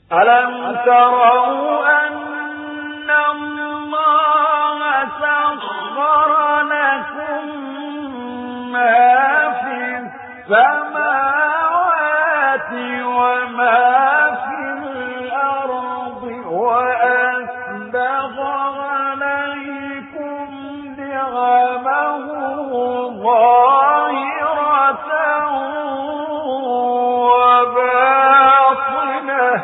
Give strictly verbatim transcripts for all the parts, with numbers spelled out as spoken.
ألم تروا أن الله سخر لكم ما في السماوات وما في الأرض وأسبغ عليكم نعمه ظاهرة وباطنة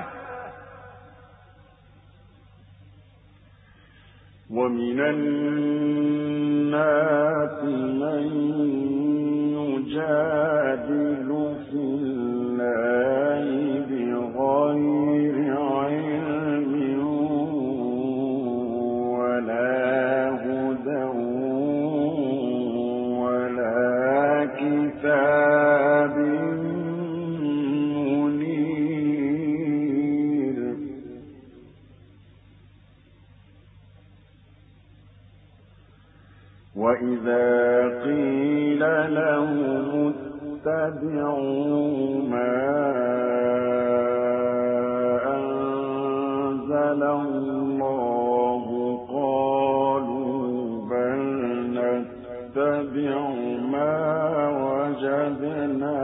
ومن الناس من يجادل في الله بغير علم ولا هدى ولا كتاب منير وإذا قيل لهم اتبعوا ما أنزل الله قالوا بل نتبع ما وجدنا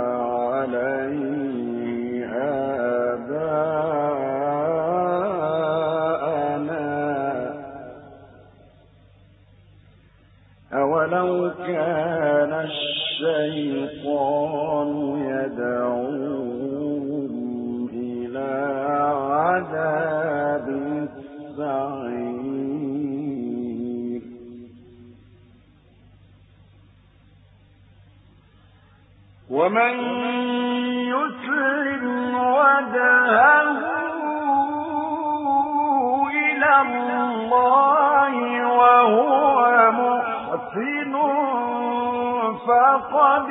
عليه آباءنا أولو كان الشيطان يدعوهم إلى عذاب السعير ومن يسلم وجهه إلى الله وهو محسن فقد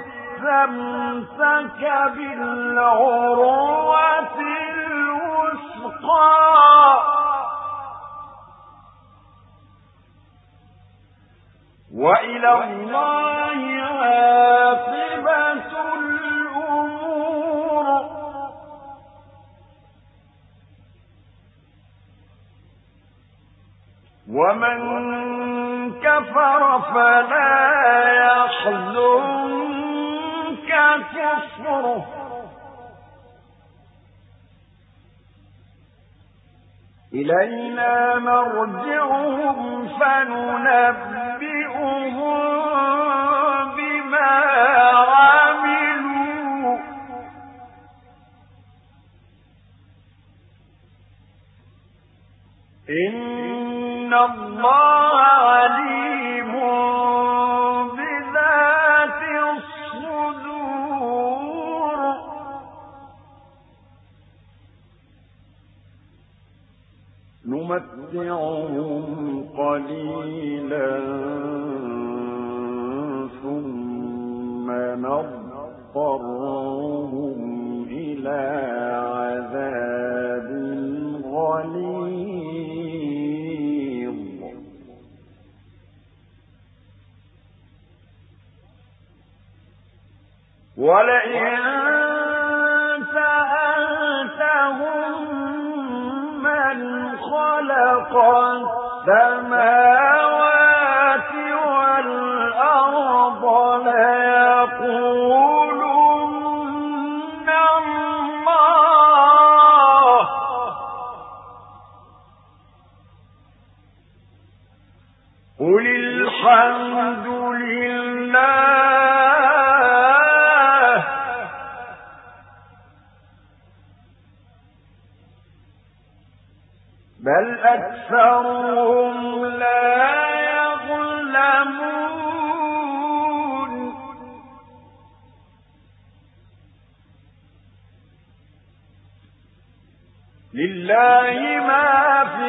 استمسك بالعروة الوثقى وإلى الله عاقبة الأمور ومن كفر فلا يحزنك كفره إلينا مرجعهم فننبئهم بما عملوا إن الله عليم بذات الصدور نمتعهم قليلا ثم نضطرهم إلى عذاب غليظ ولئن سألتهم من خلق السماوات والأرض ليقولن الله قل الحمد لله بل أكثرهم لا يظلمون لله ما في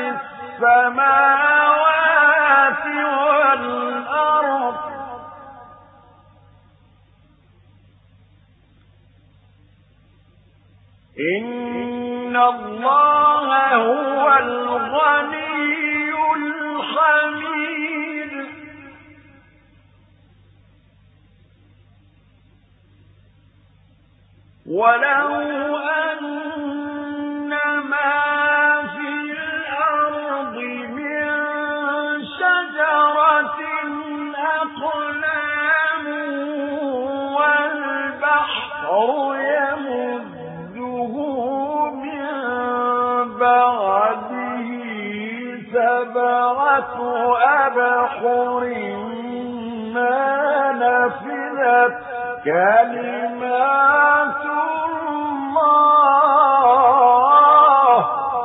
السماوات والأرض إن الله هو الغني الحميد ولو أن سبعة أبحر ما نفذت كلمات الله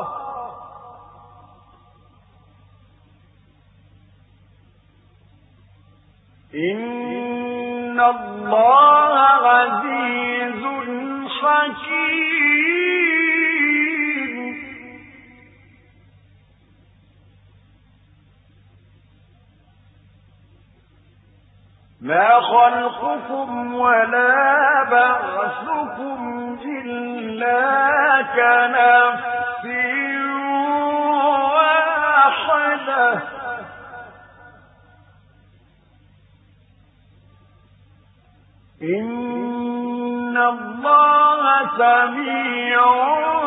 إن الله عزيز حكيم. ما خلقكم ولا بعثكم إلا كنفس واحدة إن الله سميع